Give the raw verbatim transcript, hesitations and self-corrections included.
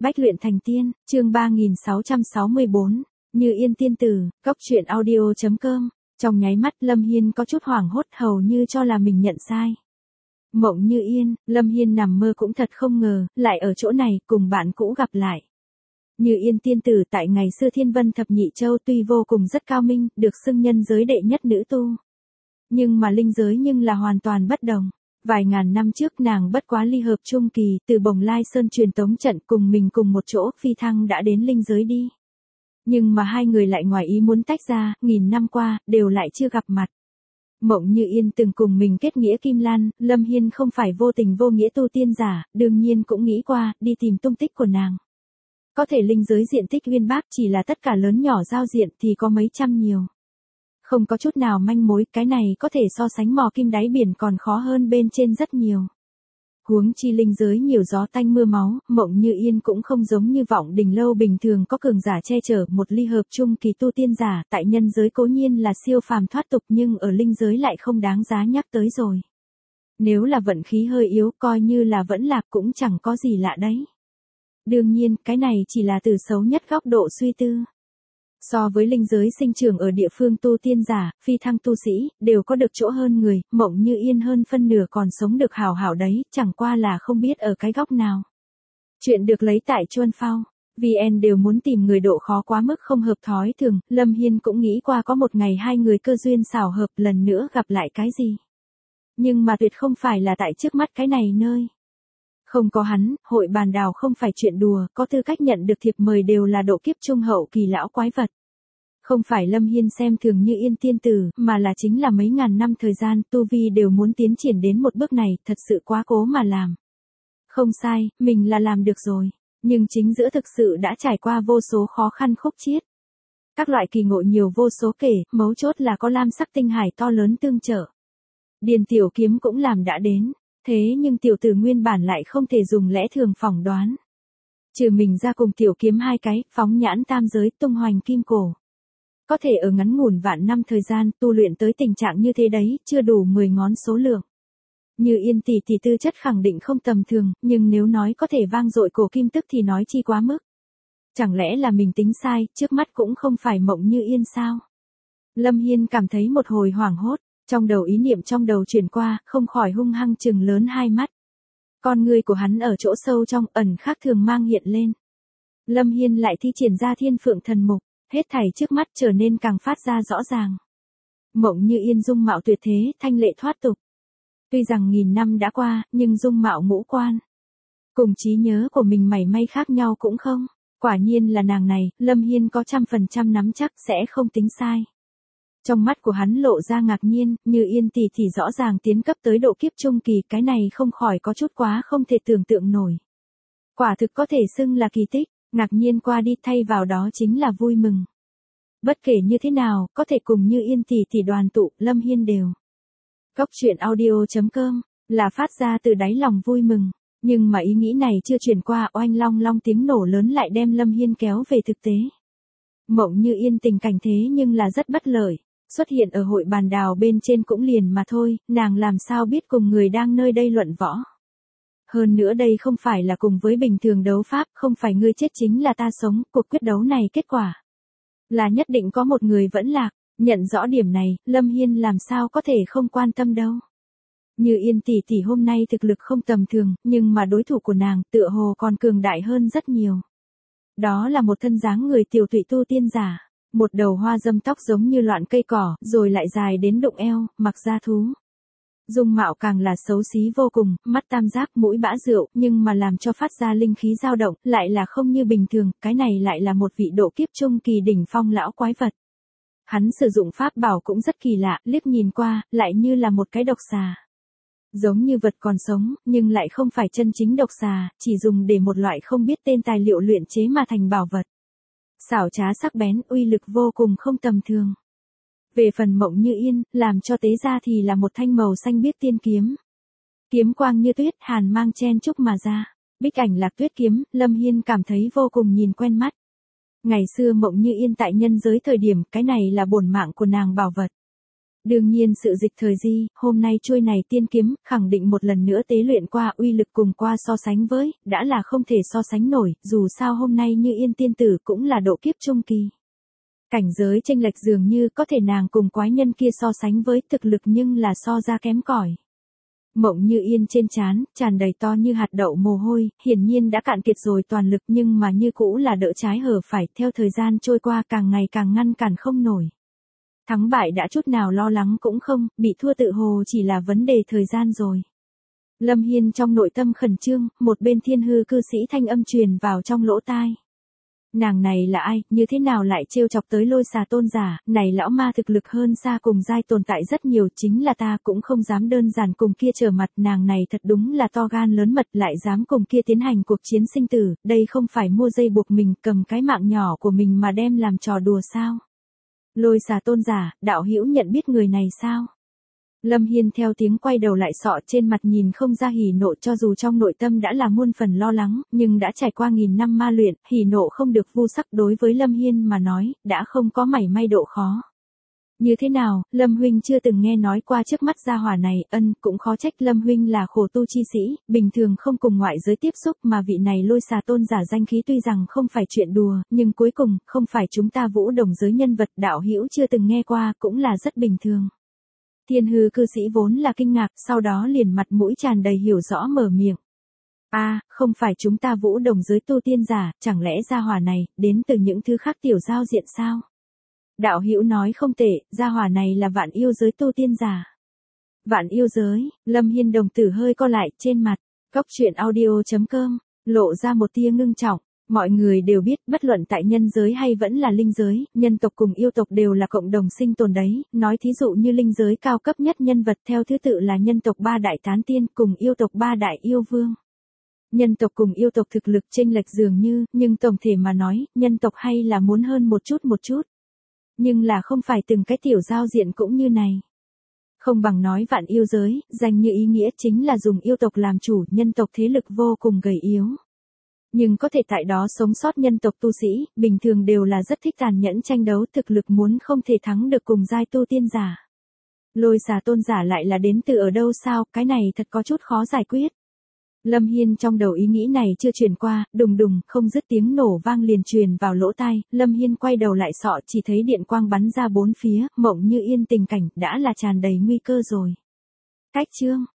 Bách luyện thành tiên, chương ba nghìn sáu trăm sáu mươi bốn, Như Yên tiên tử, góc truyện audio chấm com. Trong nháy mắt Lâm Hiên có chút hoảng hốt hầu như cho là mình nhận sai. Mộng Như Yên, Lâm Hiên nằm mơ cũng thật không ngờ, lại ở chỗ này cùng bạn cũ gặp lại. Như Yên tiên tử tại ngày xưa Thiên Vân Thập Nhị Châu tuy vô cùng rất cao minh, được xưng nhân giới đệ nhất nữ tu. Nhưng mà linh giới nhưng là hoàn toàn bất đồng. Vài ngàn năm trước nàng bất quá ly hợp trung kỳ, từ Bồng Lai Sơn truyền tống trận cùng mình cùng một chỗ phi thăng đã đến linh giới đi. Nhưng mà hai người lại ngoài ý muốn tách ra, nghìn năm qua, đều lại chưa gặp mặt. Mộng Như Yên từng cùng mình kết nghĩa Kim Lan, Lâm Hiên không phải vô tình vô nghĩa tu tiên giả, đương nhiên cũng nghĩ qua, đi tìm tung tích của nàng. Có thể linh giới diện tích uyên bác chỉ là tất cả lớn nhỏ giao diện thì có mấy trăm nhiều. Không có chút nào manh mối, cái này có thể so sánh mò kim đáy biển còn khó hơn bên trên rất nhiều. Huống chi linh giới nhiều gió tanh mưa máu, Mộng Như Yên cũng không giống như Vọng Đình Lâu bình thường có cường giả che chở, một ly hợp trung kỳ tu tiên giả, tại nhân giới cố nhiên là siêu phàm thoát tục nhưng ở linh giới lại không đáng giá nhắc tới rồi. Nếu là vận khí hơi yếu coi như là vẫn lạc cũng chẳng có gì lạ đấy. Đương nhiên, cái này chỉ là từ xấu nhất góc độ suy tư. So với linh giới sinh trưởng ở địa phương tu tiên giả, phi thăng tu sĩ, đều có được chỗ hơn người, Mộng Như Yên hơn phân nửa còn sống được hảo hảo đấy, chẳng qua là không biết ở cái góc nào. Chuyện được lấy tại Chuân Phao, vê en đều muốn tìm người độ khó quá mức không hợp thói thường, Lâm Hiên cũng nghĩ qua có một ngày hai người cơ duyên xảo hợp lần nữa gặp lại cái gì. Nhưng mà tuyệt không phải là tại trước mắt cái này nơi. Không có hắn, hội bàn đào không phải chuyện đùa, có tư cách nhận được thiệp mời đều là độ kiếp trung hậu kỳ lão quái vật. Không phải Lâm Hiên xem thường Như Yên tiên tử, mà là chính là mấy ngàn năm thời gian, tu vi đều muốn tiến triển đến một bước này, thật sự quá cố mà làm. Không sai, mình là làm được rồi, nhưng chính giữa thực sự đã trải qua vô số khó khăn khúc chiết. Các loại kỳ ngộ nhiều vô số kể, mấu chốt là có lam sắc tinh hải to lớn tương trợ. Điền tiểu kiếm cũng làm đã đến. Thế nhưng tiểu tử nguyên bản lại không thể dùng lẽ thường phỏng đoán. Trừ mình ra cùng tiểu kiếm hai cái, phóng nhãn tam giới tung hoành kim cổ. Có thể ở ngắn ngủn vạn năm thời gian tu luyện tới tình trạng như thế đấy, chưa đủ mười ngón số lượng. Như Yên tỷ tỷ tư chất khẳng định không tầm thường, nhưng nếu nói có thể vang dội cổ kim tức thì nói chi quá mức. Chẳng lẽ là mình tính sai, trước mắt cũng không phải Mộng Như Yên sao? Lâm Hiên cảm thấy một hồi hoảng hốt. Trong đầu ý niệm trong đầu chuyển qua, không khỏi hung hăng trừng lớn hai mắt. Con người của hắn ở chỗ sâu trong ẩn khác thường mang hiện lên. Lâm Hiên lại thi triển ra Thiên Phượng Thần Mục, hết thảy trước mắt trở nên càng phát ra rõ ràng. Mộng Như Yên dung mạo tuyệt thế, thanh lệ thoát tục. Tuy rằng nghìn năm đã qua, nhưng dung mạo ngũ quan. Cùng trí nhớ của mình mảy may khác nhau cũng không. Quả nhiên là nàng này, Lâm Hiên có trăm phần trăm nắm chắc sẽ không tính sai. Trong mắt của hắn lộ ra ngạc nhiên, Như Yên tỷ tỷ rõ ràng tiến cấp tới độ kiếp trung kỳ, cái này không khỏi có chút quá không thể tưởng tượng nổi. Quả thực có thể xưng là kỳ tích, ngạc nhiên qua đi thay vào đó chính là vui mừng. Bất kể như thế nào, có thể cùng Như Yên tỷ tỷ đoàn tụ, Lâm Hiên đều. Góc truyện audio chấm com, là phát ra từ đáy lòng vui mừng, nhưng mà ý nghĩ này chưa chuyển qua, oanh long long tiếng nổ lớn lại đem Lâm Hiên kéo về thực tế. Mộng Như Yên tình cảnh thế nhưng là rất bất lợi. Xuất hiện ở hội bàn đào bên trên cũng liền mà thôi, nàng làm sao biết cùng người đang nơi đây luận võ. Hơn nữa đây không phải là cùng với bình thường đấu pháp, không phải ngươi chết chính là ta sống, cuộc quyết đấu này kết quả là nhất định có một người vẫn lạc, nhận rõ điểm này, Lâm Hiên làm sao có thể không quan tâm đâu. Như Yên tỷ tỷ hôm nay thực lực không tầm thường, nhưng mà đối thủ của nàng tựa hồ còn cường đại hơn rất nhiều. Đó là một thân dáng người tiểu tụy tu tiên giả. Một đầu hoa dâm tóc giống như loạn cây cỏ, rồi lại dài đến đụng eo, mặc da thú. Dung mạo càng là xấu xí vô cùng, mắt tam giác, mũi bã rượu, nhưng mà làm cho phát ra linh khí dao động, lại là không như bình thường, cái này lại là một vị độ kiếp trung kỳ đỉnh phong lão quái vật. Hắn sử dụng pháp bảo cũng rất kỳ lạ, liếc nhìn qua, lại như là một cái độc xà. Giống như vật còn sống, nhưng lại không phải chân chính độc xà, chỉ dùng để một loại không biết tên tài liệu luyện chế mà thành bảo vật. Xảo trá sắc bén, uy lực vô cùng không tầm thường. Về phần Mộng Như Yên, làm cho tế ra thì là một thanh màu xanh biếc tiên kiếm. Kiếm quang như tuyết, hàn mang chen chúc mà ra. Bích ảnh Lạc Tuyết kiếm, Lâm Hiên cảm thấy vô cùng nhìn quen mắt. Ngày xưa Mộng Như Yên tại nhân giới thời điểm, cái này là bổn mạng của nàng bảo vật. Đương nhiên sự dịch thời di, hôm nay chuôi này tiên kiếm, khẳng định một lần nữa tế luyện qua uy lực cùng qua so sánh với, đã là không thể so sánh nổi, dù sao hôm nay Như Yên tiên tử cũng là độ kiếp trung kỳ. Cảnh giới chênh lệch dường như có thể nàng cùng quái nhân kia so sánh với thực lực nhưng là so ra kém cỏi. Mộng Như Yên trên trán, tràn đầy to như hạt đậu mồ hôi, hiển nhiên đã cạn kiệt rồi toàn lực nhưng mà như cũ là đỡ trái hở phải, theo thời gian trôi qua càng ngày càng ngăn cản không nổi. Thắng bại đã chút nào lo lắng cũng không, bị thua tự hồ chỉ là vấn đề thời gian rồi. Lâm Hiên trong nội tâm khẩn trương, một bên thiên hư cư sĩ thanh âm truyền vào trong lỗ tai. Nàng này là ai, như thế nào lại trêu chọc tới Lôi Xà tôn giả, này lão ma thực lực hơn xa cùng giai tồn tại rất nhiều, chính là ta cũng không dám đơn giản cùng kia trở mặt, nàng này thật đúng là to gan lớn mật, lại dám cùng kia tiến hành cuộc chiến sinh tử, đây không phải mua dây buộc mình, cầm cái mạng nhỏ của mình mà đem làm trò đùa sao? Lôi Xà tôn giả, đạo hữu nhận biết người này sao? Lâm Hiên theo tiếng quay đầu lại, sọ trên mặt nhìn không ra hỉ nộ, cho dù trong nội tâm đã là muôn phần lo lắng, nhưng đã trải qua nghìn năm ma luyện, hỉ nộ không được vu sắc, đối với Lâm Hiên mà nói, đã không có mảy may độ khó. Như thế nào, Lâm huynh chưa từng nghe nói qua trước mắt gia hỏa này, ân, cũng khó trách Lâm huynh là khổ tu chi sĩ, bình thường không cùng ngoại giới tiếp xúc, mà vị này Lôi Xà tôn giả danh khí tuy rằng không phải chuyện đùa, nhưng cuối cùng, không phải chúng ta Vũ Đồng giới nhân vật, đạo hữu chưa từng nghe qua, cũng là rất bình thường. Thiên hư cư sĩ vốn là kinh ngạc, sau đó liền mặt mũi tràn đầy hiểu rõ mở miệng. A, à, không phải chúng ta Vũ Đồng giới tu tiên giả, chẳng lẽ gia hỏa này, đến từ những thứ khác tiểu giao diện sao? Đạo hữu nói không tệ, gia hỏa này là Vạn Yêu giới tu tiên giả. Vạn Yêu giới, Lâm Hiên đồng tử hơi co lại, trên mặt, Cốc Truyện Audio chấm com, lộ ra một tia ngưng trọng. Mọi người đều biết, bất luận tại nhân giới hay vẫn là linh giới, nhân tộc cùng yêu tộc đều là cộng đồng sinh tồn đấy, nói thí dụ như linh giới cao cấp nhất nhân vật theo thứ tự là nhân tộc ba đại tán tiên cùng yêu tộc ba đại yêu vương. Nhân tộc cùng yêu tộc thực lực chênh lệch dường như, nhưng tổng thể mà nói, nhân tộc hay là muốn hơn một chút một chút. Nhưng là không phải từng cái tiểu giao diện cũng như này. Không bằng nói Vạn Yêu giới, danh như ý nghĩa chính là dùng yêu tộc làm chủ, nhân tộc thế lực vô cùng gầy yếu. Nhưng có thể tại đó sống sót nhân tộc tu sĩ, bình thường đều là rất thích tàn nhẫn tranh đấu, thực lực muốn không thể thắng được cùng giai tu tiên giả. Lôi Xà tôn giả lại là đến từ ở đâu sao, cái này thật có chút khó giải quyết. Lâm Hiên trong đầu ý nghĩ này chưa truyền qua, đùng đùng, không dứt tiếng nổ vang liền truyền vào lỗ tai, Lâm Hiên quay đầu lại sọ chỉ thấy điện quang bắn ra bốn phía, Mộng Như Yên tình cảnh đã là tràn đầy nguy cơ rồi. Cách chương